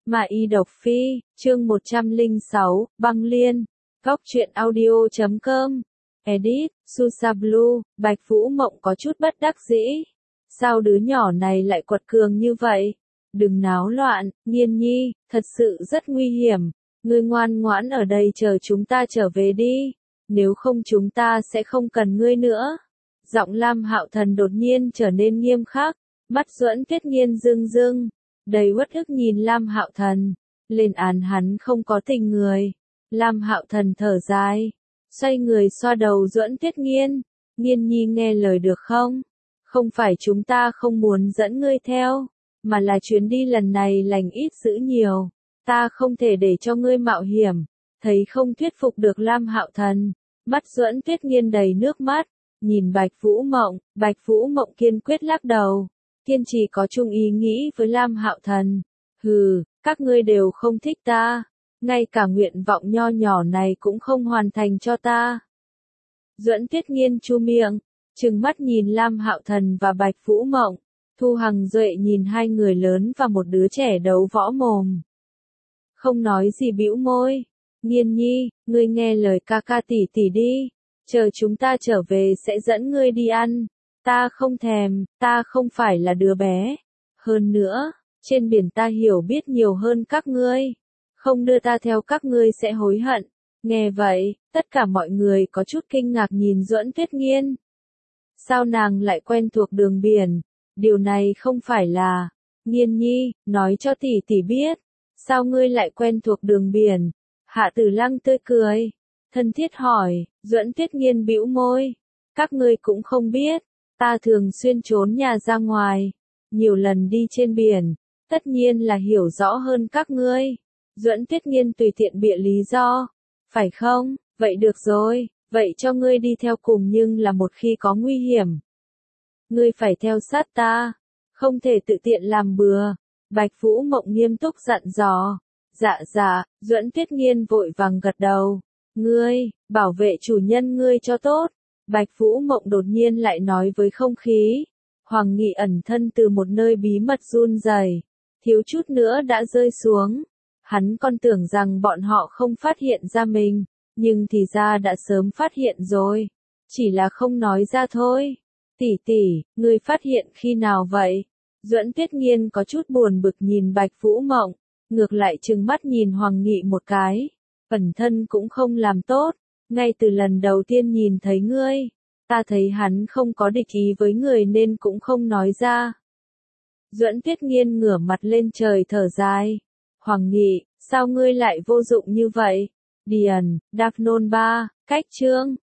Mà y độc phi, chương 106, băng liên, góc truyện audio.com, edit, Susablue, Bạch Vũ Mộng có chút bất đắc dĩ. Sao đứa nhỏ này lại quật cường như vậy? Đừng náo loạn, Nghiên Nhi, thật sự rất nguy hiểm. Ngươi ngoan ngoãn ở đây chờ chúng ta trở về đi. Nếu không chúng ta sẽ không cần ngươi nữa. Giọng Lam Hạo Thần đột nhiên trở nên nghiêm khắc, mắt Duẫn Tuyết Nghiên rưng rưng, đầy uất ức nhìn Lam Hạo Thần, lên án hắn không có tình người. Lam Hạo Thần thở dài, xoay người xoa đầu Duẫn Tuyết Nghiên, Nghiên Nhi nghe lời được không? Không phải chúng ta không muốn dẫn ngươi theo, mà là chuyến đi lần này lành ít dữ nhiều, ta không thể để cho ngươi mạo hiểm. Thấy không thuyết phục được Lam Hạo Thần, mắt Duẫn Tuyết Nghiên đầy nước mắt, nhìn Bạch Vũ Mộng kiên quyết lắc đầu, kiên trì có chung ý nghĩ với Lam Hạo Thần. Hừ, các ngươi đều không thích ta, ngay cả nguyện vọng nho nhỏ này cũng không hoàn thành cho ta. Duẫn Tuyết Nghiên chu miệng, trừng mắt nhìn Lam Hạo Thần và Bạch Vũ Mộng, Thu Hằng Duệ nhìn hai người lớn và một đứa trẻ đấu võ mồm. Không nói gì bĩu môi, Nghiên Nhi, ngươi nghe lời ca ca tỷ tỷ đi, chờ chúng ta trở về sẽ dẫn ngươi đi ăn. Ta không thèm, ta không phải là đứa bé. Hơn nữa, trên biển ta hiểu biết nhiều hơn các ngươi. Không đưa ta theo các ngươi sẽ hối hận. Nghe vậy, tất cả mọi người có chút kinh ngạc nhìn Duẫn Tuyết Nghiên. Sao nàng lại quen thuộc đường biển? Điều này không phải là... Nghiên Nhi, nói cho tỷ tỷ biết. Sao ngươi lại quen thuộc đường biển? Hạ Tử Lăng tươi cười, thân thiết hỏi. Duẫn Tuyết Nghiên bĩu môi. Các ngươi cũng không biết. Ta thường xuyên trốn nhà ra ngoài, nhiều lần đi trên biển, tất nhiên là hiểu rõ hơn các ngươi. Duẫn Tuyết Nghiên tùy tiện bịa lý do, phải không? Vậy được rồi, vậy cho ngươi đi theo cùng nhưng là một khi có nguy hiểm. Ngươi phải theo sát ta, không thể tự tiện làm bừa. Bạch Vũ Mộng nghiêm túc dặn dò. Dạ, Duẫn Tuyết Nghiên vội vàng gật đầu. Ngươi, bảo vệ chủ nhân ngươi cho tốt. Bạch Vũ Mộng đột nhiên lại nói với không khí. Hoàng Nghị ẩn thân từ một nơi bí mật run rẩy, thiếu chút nữa đã rơi xuống. Hắn còn tưởng rằng bọn họ không phát hiện ra mình, nhưng thì ra đã sớm phát hiện rồi, chỉ là không nói ra thôi. Tỷ tỷ, ngươi phát hiện khi nào vậy? Duẫn Tuyết Nghiên có chút buồn bực nhìn Bạch Vũ Mộng, ngược lại trừng mắt nhìn Hoàng Nghị một cái. Ẩn thân cũng không làm tốt. Ngay từ lần đầu tiên nhìn thấy ngươi, ta thấy hắn không có địch ý với người nên cũng không nói ra. Duẫn Tuyết Nghiên ngửa mặt lên trời thở dài. Hoàng Nghị, sao ngươi lại vô dụng như vậy? Điền, Đạp Nôn 3, cách chương.